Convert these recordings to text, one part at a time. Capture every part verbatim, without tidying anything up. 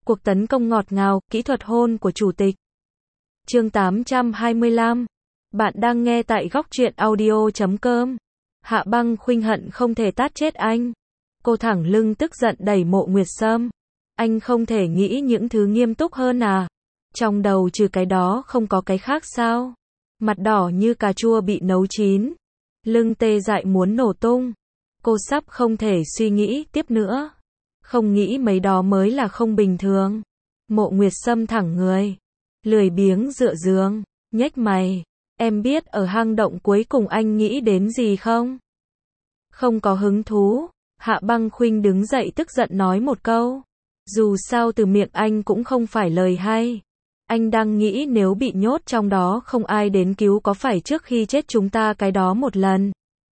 Cuộc tấn công ngọt ngào, kỹ thuật hôn của chủ tịch. Chương tám trăm hai mươi lăm. Bạn đang nghe tại góc truyện audio chấm com. Hạ Băng Khuynh hận không thể tát chết anh. Cô thẳng lưng tức giận đẩy Mộ Nguyệt Sâm. Anh không thể nghĩ những thứ nghiêm túc hơn à? Trong đầu trừ cái đó không có cái khác sao? Mặt đỏ như cà chua bị nấu chín. Lưng tê dại muốn nổ tung. Cô sắp không thể suy nghĩ tiếp nữa. Không nghĩ mấy đó mới là không bình thường. Mộ Nguyệt Sâm thẳng người. Lười biếng dựa giường. Nhếch mày. Em biết ở hang động cuối cùng anh nghĩ đến gì không? Không có hứng thú. Hạ Băng Khuynh đứng dậy tức giận nói một câu. Dù sao từ miệng anh cũng không phải lời hay. Anh đang nghĩ nếu bị nhốt trong đó không ai đến cứu có phải trước khi chết chúng ta cái đó một lần.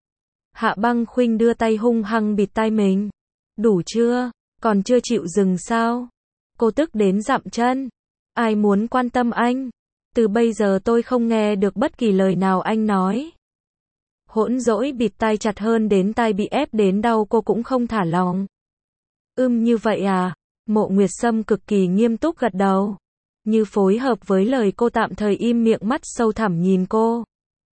Hạ Băng Khuynh đưa tay hung hăng bịt tai mình. Đủ chưa? Còn chưa chịu dừng sao? Cô tức đến dậm chân. Ai muốn quan tâm anh? Từ bây giờ tôi không nghe được bất kỳ lời nào anh nói. Hỗn dỗi bịt tai chặt hơn đến tai bị ép đến đau cô cũng không thả lòng. Ưm như vậy à? Mộ Nguyệt Sâm cực kỳ nghiêm túc gật đầu. Như phối hợp với lời cô tạm thời im miệng mắt sâu thẳm nhìn cô.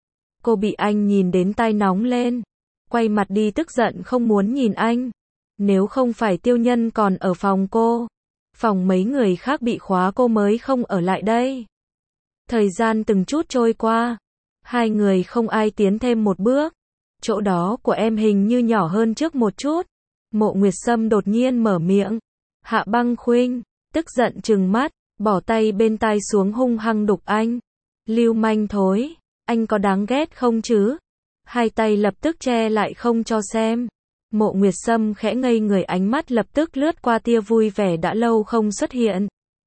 Cô bị anh nhìn đến tai nóng lên. Quay mặt đi tức giận không muốn nhìn anh. Nếu không phải Tiêu Nhân còn ở phòng cô. Phòng mấy người khác bị khóa cô mới không ở lại đây. Thời gian từng chút trôi qua. Hai người không ai tiến thêm một bước. Chỗ đó của em hình như nhỏ hơn trước một chút. Mộ Nguyệt Sâm đột nhiên mở miệng. Hạ Băng Khuynh tức giận trừng mắt, bỏ tay bên tai xuống hung hăng đục anh. Lưu manh thối, anh có đáng ghét không chứ? Hai tay lập tức che lại không cho xem. Mộ Nguyệt Sâm khẽ ngây người, ánh mắt lập tức lướt qua tia vui vẻ đã lâu không xuất hiện.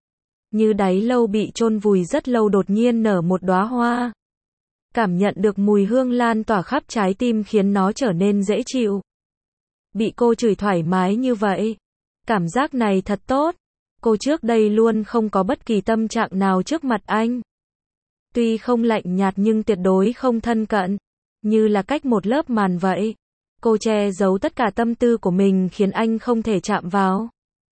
Như đáy lâu bị chôn vùi rất lâu đột nhiên nở một đóa hoa. Cảm nhận được mùi hương lan tỏa khắp trái tim khiến nó trở nên dễ chịu. Bị cô chửi thoải mái như vậy. Cảm giác này thật tốt. Cô trước đây luôn không có bất kỳ tâm trạng nào trước mặt anh. Tuy không lạnh nhạt nhưng tuyệt đối không thân cận. Như là cách một lớp màn vậy. Cô che giấu tất cả tâm tư của mình khiến anh không thể chạm vào.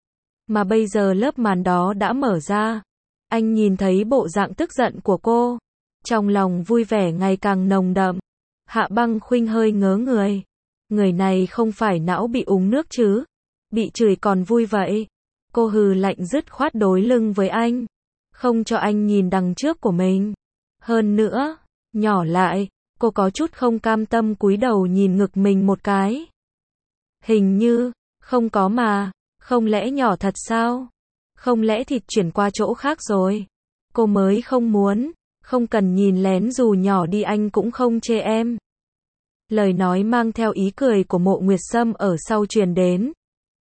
Mà bây giờ lớp màn đó đã mở ra. Anh nhìn thấy bộ dạng tức giận của cô. Trong lòng vui vẻ ngày càng nồng đậm. Hạ Băng Khuynh hơi ngớ người. Người này không phải não bị uống nước chứ? Bị chửi còn vui vậy. Cô hừ lạnh dứt khoát đối lưng với anh. Không cho anh nhìn đằng trước của mình. Hơn nữa, nhỏ lại, cô có chút không cam tâm cúi đầu nhìn ngực mình một cái. Hình như, không có mà, không lẽ nhỏ thật sao? Không lẽ thịt chuyển qua chỗ khác rồi? Cô mới không muốn, không cần nhìn lén dù nhỏ đi anh cũng không chê em. Lời nói mang theo ý cười của Mộ Nguyệt Sâm ở sau truyền đến.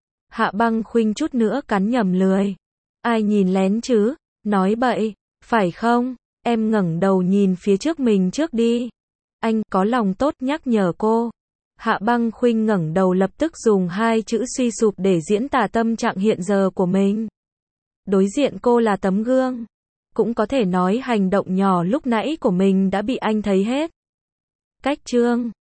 Hạ Băng Khuynh chút nữa cắn nhầm lưỡi. Ai nhìn lén chứ? Nói bậy, phải không? Em ngẩng đầu nhìn phía trước mình trước đi. Anh có lòng tốt nhắc nhở cô. Hạ Băng Khuynh ngẩng đầu lập tức dùng hai chữ suy sụp để diễn tả tâm trạng hiện giờ của mình. Đối diện cô là tấm gương. Cũng có thể nói hành động nhỏ lúc nãy của mình đã bị anh thấy hết. Cách chương